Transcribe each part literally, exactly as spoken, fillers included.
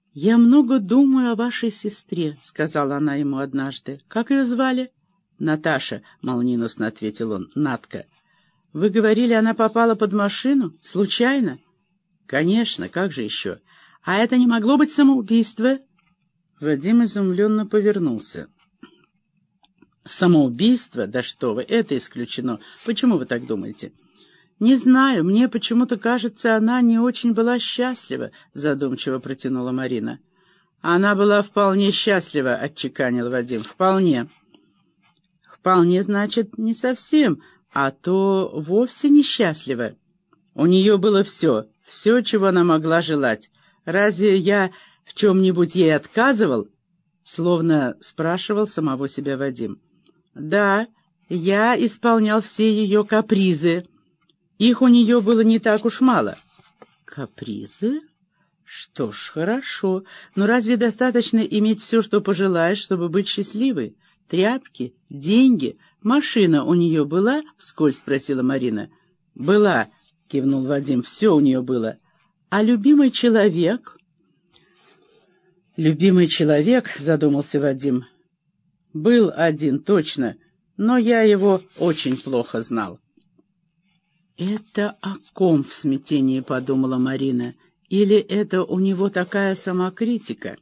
«Я много думаю о вашей сестре», — сказала она ему однажды. «Как ее звали?» «Наташа», — молниеносно ответил он. «Натка». «Вы говорили, она попала под машину? Случайно?» «Конечно, как же еще? А это не могло быть самоубийство?» Вадим изумленно повернулся. «Самоубийство? Да что вы, это исключено. Почему вы так думаете?» «Не знаю, мне почему-то кажется, она не очень была счастлива», — задумчиво протянула Марина. «Она была вполне счастлива», — отчеканил Вадим. «Вполне». «Вполне, значит, не совсем, а то вовсе несчастлива. У нее было все, все, чего она могла желать. Разве я в чем-нибудь ей отказывал?» Словно спрашивал самого себя Вадим. «Да, я исполнял все ее капризы. Их у нее было не так уж мало». «Капризы? Что ж, хорошо. Но разве достаточно иметь все, что пожелаешь, чтобы быть счастливой? Тряпки, деньги, машина у нее была?» — вскользь спросила Марина. «Была», — кивнул Вадим, — «все у нее было». «А любимый человек?» «Любимый человек», — задумался Вадим, — «был один, точно, но я его очень плохо знал». «Это о ком в смятении?» — подумала Марина. «Или это у него такая самокритика?»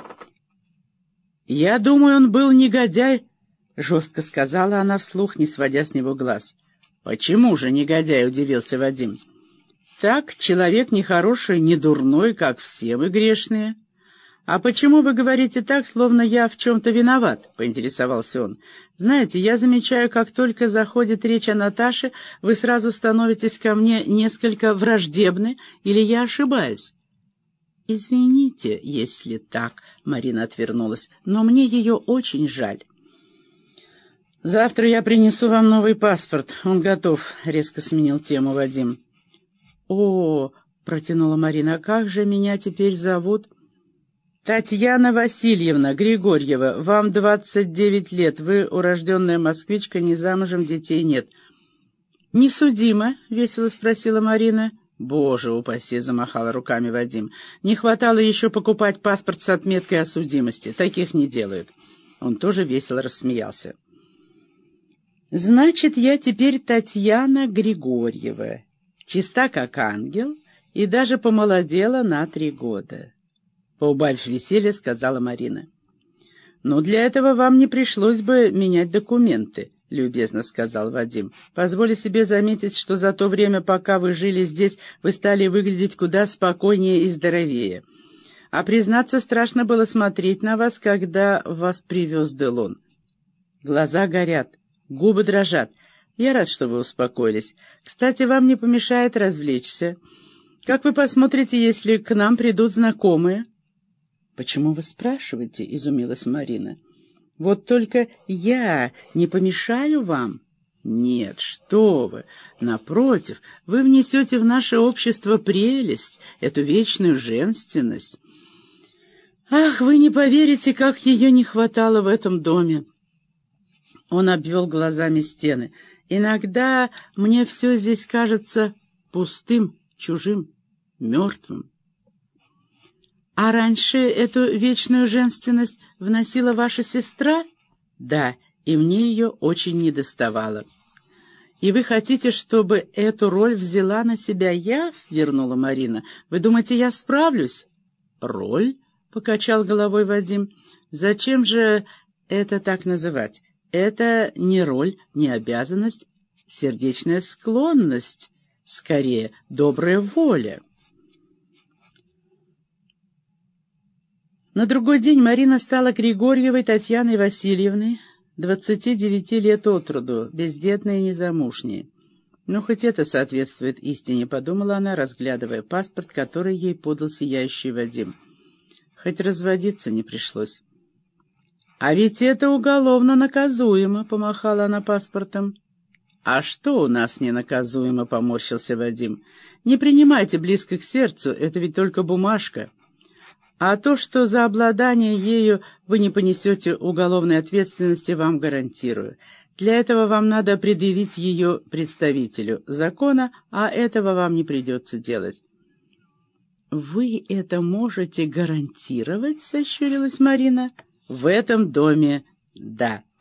«Я думаю, он был негодяй», — жестко сказала она вслух, не сводя с него глаз. «Почему же негодяй?» — удивился Вадим. «Так, человек не хороший, не дурной, как все мы грешные». «А почему вы говорите так, словно я в чем-то виноват?» — поинтересовался он. «Знаете, я замечаю, как только заходит речь о Наташе, вы сразу становитесь ко мне несколько враждебны, или я ошибаюсь?» «Извините, если так», — Марина отвернулась, — «но мне ее очень жаль». «Завтра я принесу вам новый паспорт. Он готов», — резко сменил тему Вадим. «О, — протянула Марина, — как же меня теперь зовут?» «Татьяна Васильевна Григорьева, вам двадцать девять лет, вы урожденная москвичка, не замужем, детей нет». «Не судима?» — весело спросила Марина. «Боже упаси!» — замахала руками Вадим. «Не хватало еще покупать паспорт с отметкой о судимости. Таких не делают». Он тоже весело рассмеялся. «Значит, я теперь Татьяна Григорьева, чиста как ангел и даже помолодела на три года». Поубавив веселье, сказала Марина. «Ну, для этого вам не пришлось бы менять документы», — любезно сказал Вадим. «Позволю себе заметить, что за то время, пока вы жили здесь, вы стали выглядеть куда спокойнее и здоровее. А признаться, страшно было смотреть на вас, когда вас привез Делон. Глаза горят, губы дрожат. Я рад, что вы успокоились. Кстати, вам не помешает развлечься. Как вы посмотрите, если к нам придут знакомые?» «Почему вы спрашиваете?» — изумилась Марина. «Вот только я не помешаю вам?» «Нет, что вы! Напротив, вы внесете в наше общество прелесть, эту вечную женственность. Ах, вы не поверите, как ее не хватало в этом доме!» Он обвел глазами стены. «Иногда мне все здесь кажется пустым, чужим, мертвым». «А раньше эту вечную женственность вносила ваша сестра?» «Да, и мне ее очень недоставало». «И вы хотите, чтобы эту роль взяла на себя я?» — вернула Марина. «Вы думаете, я справлюсь?» «Роль?» — покачал головой Вадим. «Зачем же это так называть? Это не роль, не обязанность, сердечная склонность, скорее, добрая воля». На другой день Марина стала Григорьевой Татьяной Васильевной, двадцати девяти лет от роду, бездетной и незамужней. «Ну, хоть это соответствует истине», — подумала она, разглядывая паспорт, который ей подал сияющий Вадим. Хоть разводиться не пришлось. «А ведь это уголовно наказуемо», — помахала она паспортом. «А что у нас не наказуемо?» — поморщился Вадим. «Не принимайте близко к сердцу, это ведь только бумажка. А то, что за обладание ею вы не понесете уголовной ответственности, вам гарантирую. Для этого вам надо предъявить ее представителю закона, а этого вам не придется делать». «Вы это можете гарантировать?» — сощурилась Марина. «В этом доме — да».